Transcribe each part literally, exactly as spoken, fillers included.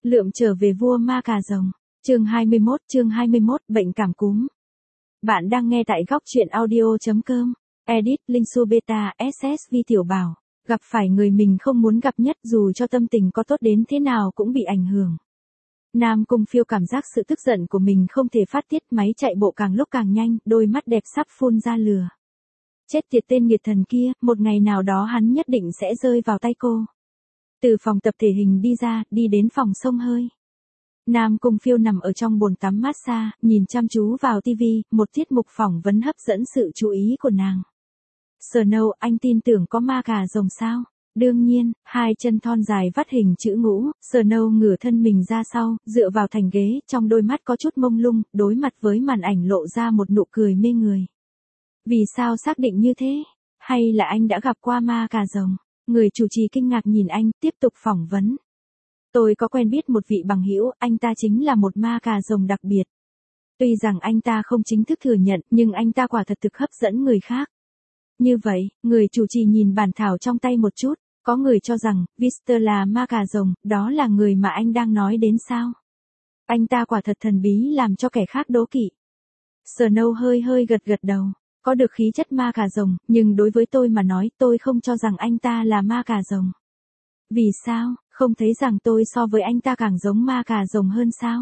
Lượm trở về vua ma cà rồng. Chương hai mươi mốt, chương hai mươi mốt, bệnh cảm cúm. Bạn đang nghe tại góc truyện audio chấm com. Edit, Linh Su Beta, ét ét vê Tiểu Bảo. Gặp phải người mình không muốn gặp nhất dù cho tâm tình có tốt đến thế nào cũng bị ảnh hưởng. Nam Cung Phiêu cảm giác sự tức giận của mình không thể phát tiết, máy chạy bộ càng lúc càng nhanh, đôi mắt đẹp sắp phun ra lửa. Chết tiệt tên nghiệt thần kia, một ngày nào đó hắn nhất định sẽ rơi vào tay cô. Từ phòng tập thể hình đi ra, đi đến phòng xông hơi. Nam Cung Phiêu nằm ở trong bồn tắm massage, nhìn chăm chú vào tivi, một tiết mục phỏng vấn hấp dẫn sự chú ý của nàng. Snow, anh tin tưởng có ma cà rồng sao? Đương nhiên, hai chân thon dài vắt hình chữ ngũ, Snow ngửa thân mình ra sau, dựa vào thành ghế, trong đôi mắt có chút mông lung, đối mặt với màn ảnh lộ ra một nụ cười mê người. Vì sao xác định như thế? Hay là anh đã gặp qua ma cà rồng? Người chủ trì kinh ngạc nhìn anh, tiếp tục phỏng vấn. Tôi có quen biết một vị bằng hữu, anh ta chính là một ma cà rồng đặc biệt. Tuy rằng anh ta không chính thức thừa nhận, nhưng anh ta quả thật thực hấp dẫn người khác. Như vậy, người chủ trì nhìn bản thảo trong tay một chút, có người cho rằng, Victor là ma cà rồng, đó là người mà anh đang nói đến sao? Anh ta quả thật thần bí làm cho kẻ khác đố kỵ. Snow hơi hơi gật gật đầu. Có được khí chất ma cà rồng, nhưng đối với tôi mà nói tôi không cho rằng anh ta là ma cà rồng. Vì sao, không thấy rằng tôi so với anh ta càng giống ma cà rồng hơn sao?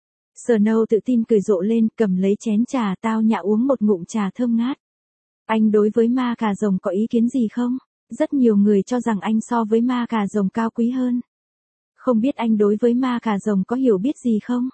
Snow tự tin cười rộ lên, cầm lấy chén trà tao nhã uống một ngụm trà thơm ngát. Anh đối với ma cà rồng có ý kiến gì không? Rất nhiều người cho rằng anh so với ma cà rồng cao quý hơn. Không biết anh đối với ma cà rồng có hiểu biết gì không?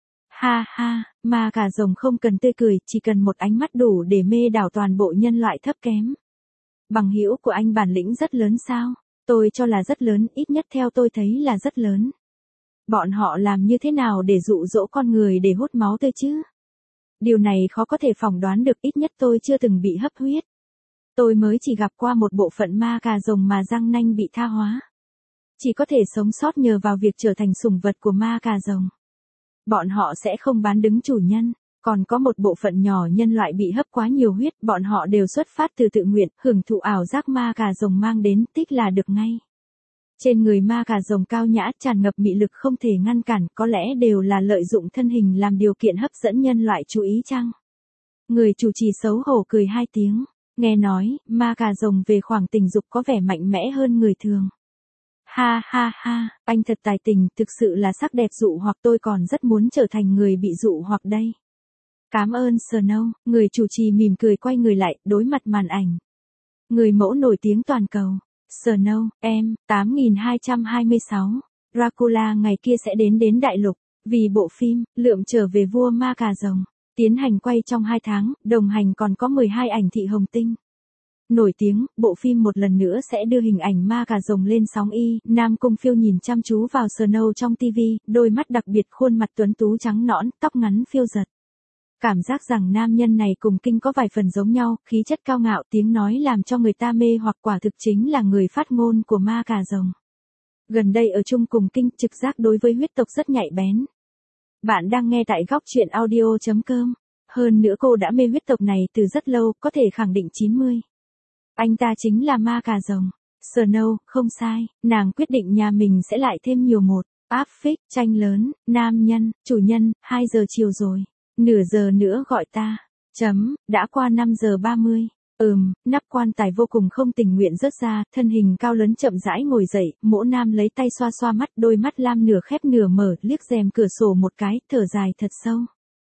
Ha ha, ma cà rồng không cần tươi cười, chỉ cần một ánh mắt đủ để mê đảo toàn bộ nhân loại thấp kém. Bằng hữu của anh bản lĩnh rất lớn sao? Tôi cho là rất lớn, ít nhất theo tôi thấy là rất lớn. Bọn họ làm như thế nào để dụ dỗ con người để hút máu tươi chứ? Điều này khó có thể phỏng đoán được, ít nhất tôi chưa từng bị hấp huyết. Tôi mới chỉ gặp qua một bộ phận ma cà rồng mà răng nanh bị tha hóa. Chỉ có thể sống sót nhờ vào việc trở thành sủng vật của ma cà rồng. Bọn họ sẽ không bán đứng chủ nhân, còn có một bộ phận nhỏ nhân loại bị hấp quá nhiều huyết, bọn họ đều xuất phát từ tự nguyện, hưởng thụ ảo giác ma cà rồng mang đến, tích là được ngay. Trên người ma cà rồng cao nhã, tràn ngập mị lực không thể ngăn cản, có lẽ đều là lợi dụng thân hình làm điều kiện hấp dẫn nhân loại chú ý chăng? Người chủ trì xấu hổ cười hai tiếng, nghe nói, ma cà rồng về khoảng tình dục có vẻ mạnh mẽ hơn người thường. Ha ha ha, anh thật tài tình, thực sự là sắc đẹp dụ hoặc, tôi còn rất muốn trở thành người bị dụ hoặc đây. Cảm ơn Snow, người chủ trì mỉm cười quay người lại, đối mặt màn ảnh. Người mẫu nổi tiếng toàn cầu. Snow, em, tám nghìn hai trăm hai mươi sáu. Dracula ngày kia sẽ đến đến đại lục, vì bộ phim, Lượm trở về vua ma cà rồng, tiến hành quay trong hai tháng, đồng hành còn có mười hai ảnh thị hồng tinh. Nổi tiếng, bộ phim một lần nữa sẽ đưa hình ảnh ma cà rồng lên sóng y. Nam Cung Phiêu nhìn chăm chú vào Snow trong tivi, đôi mắt đặc biệt, khuôn mặt tuấn tú trắng nõn, tóc ngắn phiêu giật. Cảm giác rằng nam nhân này cùng Kinh có vài phần giống nhau, khí chất cao ngạo, tiếng nói làm cho người ta mê hoặc, quả thực chính là người phát ngôn của ma cà rồng. Gần đây ở chung cùng Kinh, trực giác đối với huyết tộc rất nhạy bén. Bạn đang nghe tại góc truyện audio chấm com. Hơn nữa cô đã mê huyết tộc này từ rất lâu, có thể khẳng định chín mươi. Anh ta chính là ma cà rồng. Snow, không sai, nàng quyết định nhà mình sẽ lại thêm nhiều một áp phích, tranh lớn, nam nhân, chủ nhân, hai giờ chiều rồi. Nửa giờ nữa gọi ta. Chấm, đã qua năm giờ ba mươi. Ừm, nắp quan tài vô cùng không tình nguyện rớt ra, thân hình cao lớn chậm rãi ngồi dậy, Mỗ Nam lấy tay xoa xoa mắt, đôi mắt lam nửa khép nửa mở, liếc rèm cửa sổ một cái, thở dài thật sâu.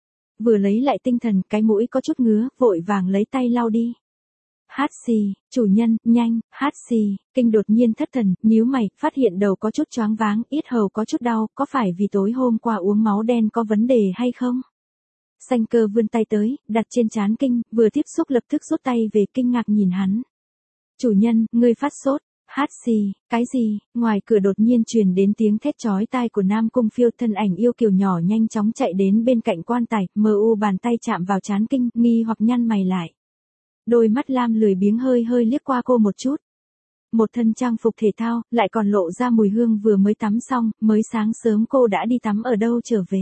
Vừa lấy lại tinh thần, cái mũi có chút ngứa, vội vàng lấy tay lau đi. Hát xì, chủ nhân, nhanh, hát xì. Kinh đột nhiên thất thần, nhíu mày, phát hiện đầu có chút choáng váng, yết hầu có chút đau, có phải vì tối hôm qua uống máu đen có vấn đề hay không? Sanh Cơ vươn tay tới, đặt trên trán Kinh, vừa tiếp xúc lập tức rút tay về, kinh ngạc nhìn hắn. Chủ nhân, ngươi phát sốt. Hát xì, cái gì? Ngoài cửa đột nhiên truyền đến tiếng thét chói tai của Nam Cung Phiêu, thân ảnh yêu kiều nhỏ nhanh chóng chạy đến bên cạnh quan tài, mờ u bàn tay chạm vào trán Kinh, nghi hoặc nhăn mày lại. Đôi mắt lam lười biếng hơi hơi liếc qua cô một chút. Một thân trang phục thể thao, lại còn lộ ra mùi hương, vừa mới tắm xong, mới sáng sớm cô đã đi tắm ở đâu trở về?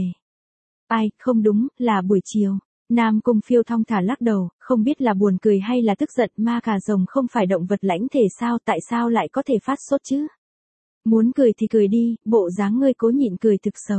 Ai, không đúng, là buổi chiều. Nam Cung Phiêu thong thả lắc đầu, không biết là buồn cười hay là tức giận, ma cà rồng không phải động vật lãnh thể sao, tại sao lại có thể phát sốt chứ? Muốn cười thì cười đi, bộ dáng ngươi cố nhịn cười thực xấu.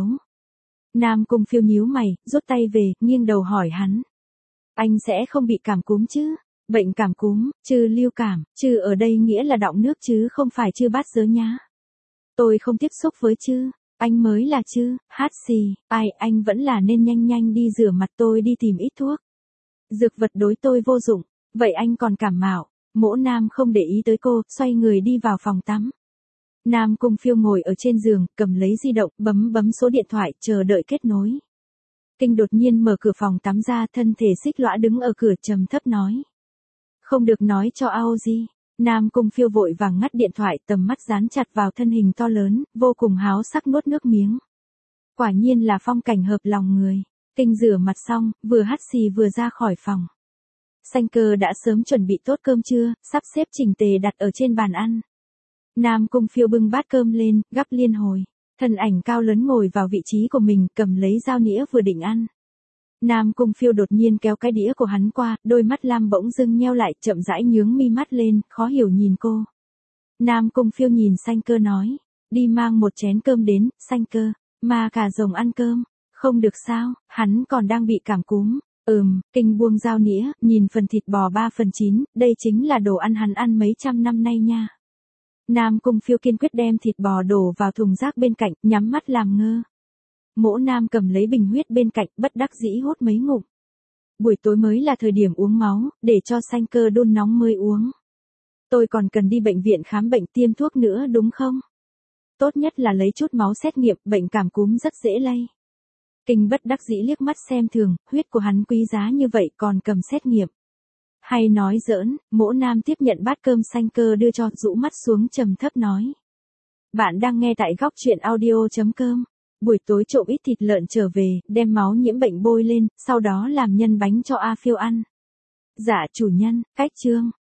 Nam Cung Phiêu nhíu mày, rút tay về, nghiêng đầu hỏi hắn. Anh sẽ không bị cảm cúm chứ? Bệnh cảm cúm, trừ lưu cảm, trừ ở đây nghĩa là đọng nước chứ không phải chư bát giới nhá. Tôi không tiếp xúc với chư, anh mới là chư, hát xì, ai anh vẫn là nên nhanh nhanh đi rửa mặt tôi đi tìm ít thuốc. Dược vật đối tôi vô dụng, vậy anh còn cảm mạo. Mỗ Nam không để ý tới cô, xoay người đi vào phòng tắm. Nam Cung Phiêu ngồi ở trên giường, cầm lấy di động, bấm bấm số điện thoại, chờ đợi kết nối. Kinh đột nhiên mở cửa phòng tắm ra, thân thể xích lõa đứng ở cửa trầm thấp nói. Không được nói cho Aoji. Nam Cung Phiêu vội vàng ngắt điện thoại, tầm mắt dán chặt vào thân hình to lớn, vô cùng háo sắc nuốt nước miếng. Quả nhiên là phong cảnh hợp lòng người. Kinh rửa mặt xong, vừa hắt xì vừa ra khỏi phòng. Sanh Cơ đã sớm chuẩn bị tốt cơm trưa, sắp xếp chỉnh tề đặt ở trên bàn ăn. Nam Cung Phiêu bưng bát cơm lên, gắp liên hồi. Thân ảnh cao lớn ngồi vào vị trí của mình, cầm lấy dao nĩa vừa định ăn. Nam Cung Phiêu đột nhiên kéo cái đĩa của hắn qua, đôi mắt lam bỗng dưng nheo lại, chậm rãi nhướng mi mắt lên, khó hiểu nhìn cô. Nam Cung Phiêu nhìn Sanh Cơ nói, đi mang một chén cơm đến. Sanh Cơ, mà cả rồng ăn cơm, không được sao, hắn còn đang bị cảm cúm. Ừm, Kinh buông dao nĩa, nhìn phần thịt bò ba phần chín, đây chính là đồ ăn hắn ăn mấy trăm năm nay nha. Nam Cung Phiêu kiên quyết đem thịt bò đổ vào thùng rác bên cạnh, nhắm mắt làm ngơ. Mỗ Nam cầm lấy bình huyết bên cạnh, bất đắc dĩ hốt mấy ngụm. Buổi tối mới là thời điểm uống máu, để cho Sanh Cơ đun nóng mới uống. Tôi còn cần đi bệnh viện khám bệnh tiêm thuốc nữa đúng không? Tốt nhất là lấy chút máu xét nghiệm, bệnh cảm cúm rất dễ lây. Kinh bất đắc dĩ liếc mắt xem thường, huyết của hắn quý giá như vậy còn cầm xét nghiệm. Hay nói giỡn, Mỗ Nam tiếp nhận bát cơm Sanh Cơ đưa cho, rũ mắt xuống trầm thấp nói. Bạn đang nghe tại góc truyện audio chấm com. Buổi tối trộm ít thịt lợn trở về, đem máu nhiễm bệnh bôi lên, sau đó làm nhân bánh cho A Phiêu ăn. Dạ chủ nhân, cách chương.